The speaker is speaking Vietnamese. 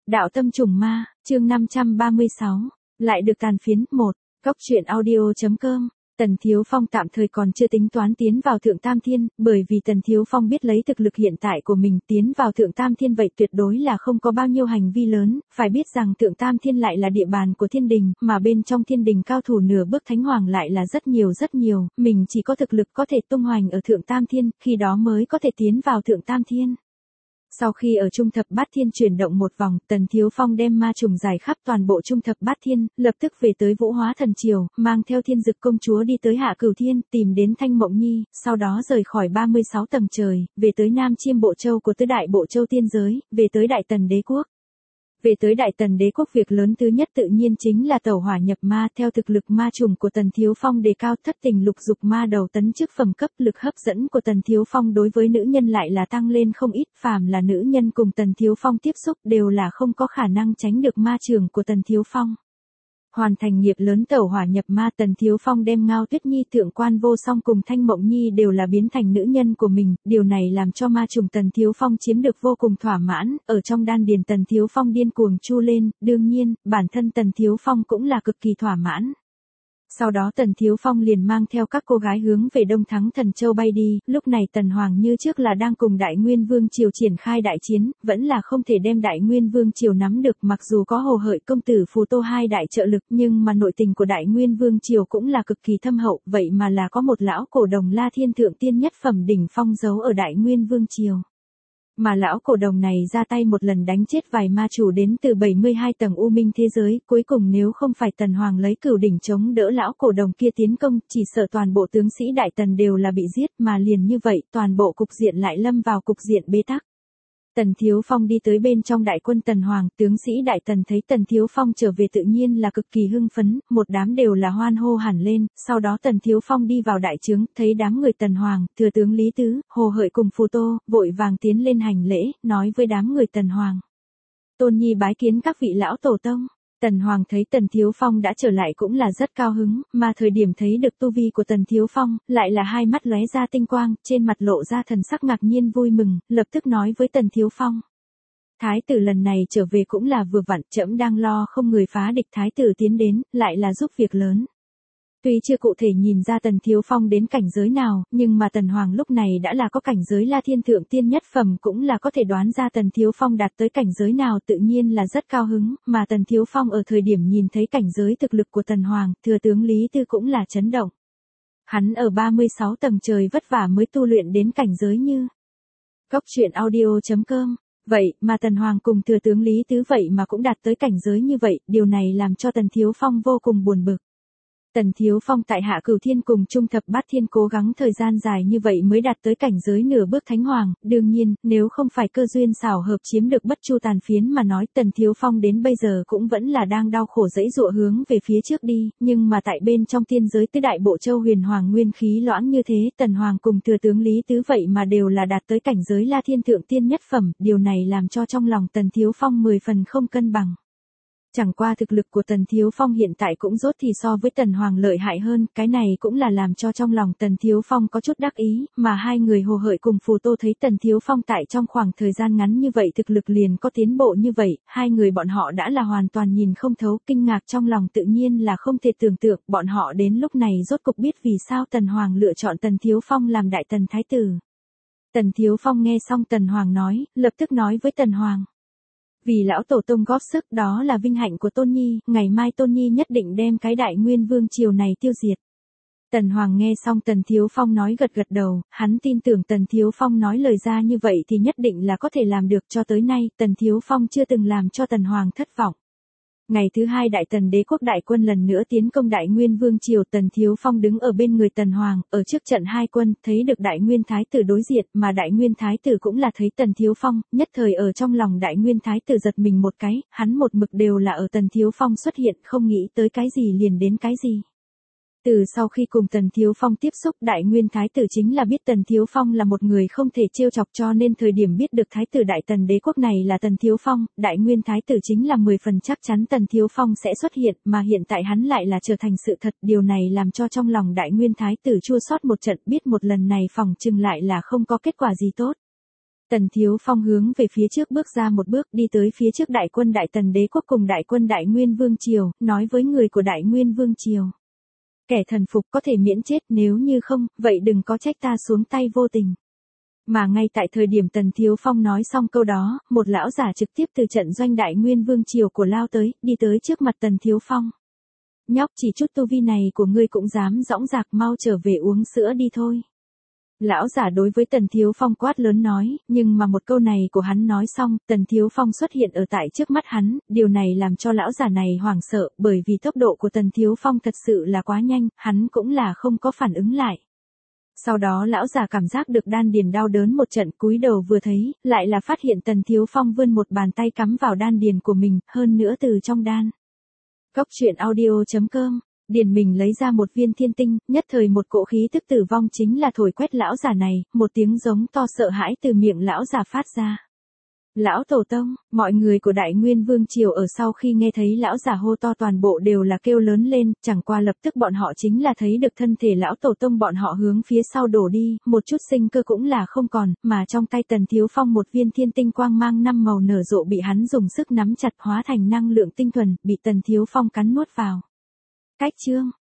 Đạo tâm trùng ma, chương 536, lại được tàn phiến. 1. Góc truyện audio.com. Tần Thiếu Phong tạm thời còn chưa tính toán tiến vào Thượng Tam Thiên, bởi vì Tần Thiếu Phong biết lấy thực lực hiện tại của mình tiến vào Thượng Tam Thiên vậy tuyệt đối là không có bao nhiêu hành vi lớn, phải biết rằng Thượng Tam Thiên lại là địa bàn của thiên đình, mà bên trong thiên đình cao thủ nửa bước thánh hoàng lại là rất nhiều, mình chỉ có thực lực có thể tung hoành ở Thượng Tam Thiên, khi đó mới có thể tiến vào Thượng Tam Thiên. Sau khi ở Trung Thập Bát Thiên chuyển động một vòng, Tần Thiếu Phong đem ma trùng giải khắp toàn bộ Trung Thập Bát Thiên, lập tức về tới Vũ Hóa Thần Triều, mang theo Thiên Dực Công Chúa đi tới Hạ Cửu Thiên, tìm đến Thanh Mộng Nhi, sau đó rời khỏi 36 tầng trời, về tới Nam Chiêm Bộ Châu của tứ đại Bộ Châu tiên giới, về tới Đại Tần Đế Quốc. Về tới Đại Tần Đế Quốc, việc lớn thứ nhất tự nhiên chính là tẩu hỏa nhập ma. Theo thực lực ma trùng của Tần Thiếu Phong đề cao, thất tình lục dục ma đầu tấn chức phẩm cấp, lực hấp dẫn của Tần Thiếu Phong đối với nữ nhân lại là tăng lên không ít. Phàm là nữ nhân cùng Tần Thiếu Phong tiếp xúc đều là không có khả năng tránh được ma trường của Tần Thiếu Phong. Hoàn thành nghiệp lớn tẩu hỏa nhập ma, Tần Thiếu Phong đem Ngao Tuyết Nhi, Thượng Quan Vô Song cùng Thanh Mộng Nhi đều là biến thành nữ nhân của mình, điều này làm cho ma trùng Tần Thiếu Phong chiếm được vô cùng thỏa mãn, ở trong đan điền Tần Thiếu Phong điên cuồng chu lên, đương nhiên, bản thân Tần Thiếu Phong cũng là cực kỳ thỏa mãn. Sau đó Tần Thiếu Phong liền mang theo các cô gái hướng về Đông Thắng Thần Châu bay đi, lúc này Tần Hoàng như trước là đang cùng Đại Nguyên Vương Triều triển khai đại chiến, vẫn là không thể đem Đại Nguyên Vương Triều nắm được, mặc dù có Hồ Hợi công tử Phù Tô hai đại trợ lực, nhưng mà nội tình của Đại Nguyên Vương Triều cũng là cực kỳ thâm hậu, vậy mà là có một lão cổ đồng La Thiên Thượng Tiên nhất phẩm đỉnh phong giấu ở Đại Nguyên Vương Triều. Mà lão cổ đồng này ra tay một lần đánh chết vài ma chủ đến từ 72 tầng u minh thế giới, cuối cùng nếu không phải Tần Hoàng lấy cửu đỉnh chống đỡ lão cổ đồng kia tiến công, chỉ sợ toàn bộ tướng sĩ Đại Tần đều là bị giết, mà liền như vậy, toàn bộ cục diện lại lâm vào cục diện bế tắc. Tần Thiếu Phong đi tới bên trong đại quân Tần Hoàng, tướng sĩ Đại Tần thấy Tần Thiếu Phong trở về tự nhiên là cực kỳ hưng phấn, một đám đều là hoan hô hẳn lên, sau đó Tần Thiếu Phong đi vào đại trướng, thấy đám người Tần Hoàng, thừa tướng Lý Tứ, Hồ Hợi cùng Phù Tô, vội vàng tiến lên hành lễ, nói với đám người Tần Hoàng: Tôn Nhi bái kiến các vị lão tổ tông. Tần Hoàng thấy Tần Thiếu Phong đã trở lại cũng là rất cao hứng, mà thời điểm thấy được tu vi của Tần Thiếu Phong, lại là hai mắt lóe ra tinh quang, trên mặt lộ ra thần sắc ngạc nhiên vui mừng, lập tức nói với Tần Thiếu Phong: Thái tử lần này trở về cũng là vừa vặn, trẫm đang lo không người phá địch, thái tử tiến đến, lại là giúp việc lớn. Tuy chưa cụ thể nhìn ra Tần Thiếu Phong đến cảnh giới nào, nhưng mà Tần Hoàng lúc này đã là có cảnh giới La Thiên Thượng Tiên nhất phẩm, cũng là có thể đoán ra Tần Thiếu Phong đạt tới cảnh giới nào, tự nhiên là rất cao hứng, mà Tần Thiếu Phong ở thời điểm nhìn thấy cảnh giới thực lực của Tần Hoàng, thừa tướng Lý Tư cũng là chấn động. Hắn ở 36 tầng trời vất vả mới tu luyện đến cảnh giới như Góc truyện audio.com. Vậy mà Tần Hoàng cùng thừa tướng Lý Tứ vậy mà cũng đạt tới cảnh giới như vậy, điều này làm cho Tần Thiếu Phong vô cùng buồn bực. Tần Thiếu Phong tại Hạ Cửu Thiên cùng Trung Thập Bát Thiên cố gắng thời gian dài như vậy mới đạt tới cảnh giới nửa bước thánh hoàng, đương nhiên, nếu không phải cơ duyên xảo hợp chiếm được Bất Chu tàn phiến mà nói, Tần Thiếu Phong đến bây giờ cũng vẫn là đang đau khổ dẫy dụa hướng về phía trước đi, nhưng mà tại bên trong tiên giới tứ đại Bộ Châu huyền hoàng nguyên khí loãng như thế, Tần Hoàng cùng thừa tướng Lý Tứ vậy mà đều là đạt tới cảnh giới La Thiên Thượng Tiên nhất phẩm, điều này làm cho trong lòng Tần Thiếu Phong 10 phần không cân bằng. Chẳng qua thực lực của Tần Thiếu Phong hiện tại cũng rốt thì so với Tần Hoàng lợi hại hơn, cái này cũng là làm cho trong lòng Tần Thiếu Phong có chút đắc ý, mà hai người Hồ Hợi cùng Phù Tô thấy Tần Thiếu Phong tại trong khoảng thời gian ngắn như vậy thực lực liền có tiến bộ như vậy, hai người bọn họ đã là hoàn toàn nhìn không thấu, kinh ngạc trong lòng tự nhiên là không thể tưởng tượng, bọn họ đến lúc này rốt cục biết vì sao Tần Hoàng lựa chọn Tần Thiếu Phong làm Đại Tần Thái tử. Tần Thiếu Phong nghe xong Tần Hoàng nói, lập tức nói với Tần Hoàng: Vì lão tổ tông góp sức, đó là vinh hạnh của Tôn Nhi, ngày mai Tôn Nhi nhất định đem cái Đại Nguyên Vương Triều này tiêu diệt. Tần Hoàng nghe xong Tần Thiếu Phong nói gật gật đầu, hắn tin tưởng Tần Thiếu Phong nói lời ra như vậy thì nhất định là có thể làm được, cho tới nay, Tần Thiếu Phong chưa từng làm cho Tần Hoàng thất vọng. Ngày thứ hai Đại Tần Đế Quốc đại quân lần nữa tiến công Đại Nguyên Vương Triều, Tần Thiếu Phong đứng ở bên người Tần Hoàng, ở trước trận hai quân, thấy được Đại Nguyên Thái tử đối diện, mà Đại Nguyên Thái tử cũng là thấy Tần Thiếu Phong, nhất thời ở trong lòng Đại Nguyên Thái tử giật mình một cái, hắn một mực đều là ở Tần Thiếu Phong xuất hiện, không nghĩ tới cái gì liền đến cái gì. Từ sau khi cùng Tần Thiếu Phong tiếp xúc, Đại Nguyên Thái tử chính là biết Tần Thiếu Phong là một người không thể trêu chọc, cho nên thời điểm biết được Thái tử Đại Tần Đế Quốc này là Tần Thiếu Phong, Đại Nguyên Thái tử chính là 10 phần chắc chắn Tần Thiếu Phong sẽ xuất hiện, mà hiện tại hắn lại là trở thành sự thật, điều này làm cho trong lòng Đại Nguyên Thái tử chua xót một trận, biết một lần này phòng chừng lại là không có kết quả gì tốt. Tần Thiếu Phong hướng về phía trước bước ra một bước, đi tới phía trước đại quân Đại Tần Đế quốc cùng đại quân Đại Nguyên Vương Triều, nói với người của Đại Nguyên Vương Triều. Kẻ thần phục có thể miễn chết, nếu như không, vậy đừng có trách ta xuống tay vô tình. Mà ngay tại thời điểm Tần Thiếu Phong nói xong câu đó, một lão giả trực tiếp từ trận doanh Đại Nguyên Vương Triều của lao tới, đi tới trước mặt Tần Thiếu Phong. Nhóc, chỉ chút tu vi này của ngươi cũng dám dõng dạc, mau trở về uống sữa đi thôi. Lão giả đối với Tần Thiếu Phong quát lớn nói, nhưng mà một câu này của hắn nói xong, Tần Thiếu Phong xuất hiện ở tại trước mắt hắn, điều này làm cho lão giả này hoảng sợ, bởi vì tốc độ của Tần Thiếu Phong thật sự là quá nhanh, hắn cũng là không có phản ứng lại. Sau đó lão già cảm giác được đan điền đau đớn một trận, cúi đầu vừa thấy, lại là phát hiện Tần Thiếu Phong vươn một bàn tay cắm vào đan điền của mình, hơn nữa từ trong đan. Cốc truyện audio.com, điền mình lấy ra một viên thiên tinh, nhất thời một cỗ khí tức tử vong chính là thổi quét lão già này, một tiếng giống to sợ hãi từ miệng lão già phát ra. Lão tổ tông, mọi người của Đại Nguyên Vương Triều ở sau khi nghe thấy lão già hô to toàn bộ đều là kêu lớn lên, chẳng qua lập tức bọn họ chính là thấy được thân thể lão tổ tông bọn họ hướng phía sau đổ đi, một chút sinh cơ cũng là không còn, mà trong tay Tần Thiếu Phong một viên thiên tinh quang mang 5 màu nở rộ bị hắn dùng sức nắm chặt hóa thành năng lượng tinh thuần, bị Tần Thiếu Phong cắn nuốt vào. Cách chương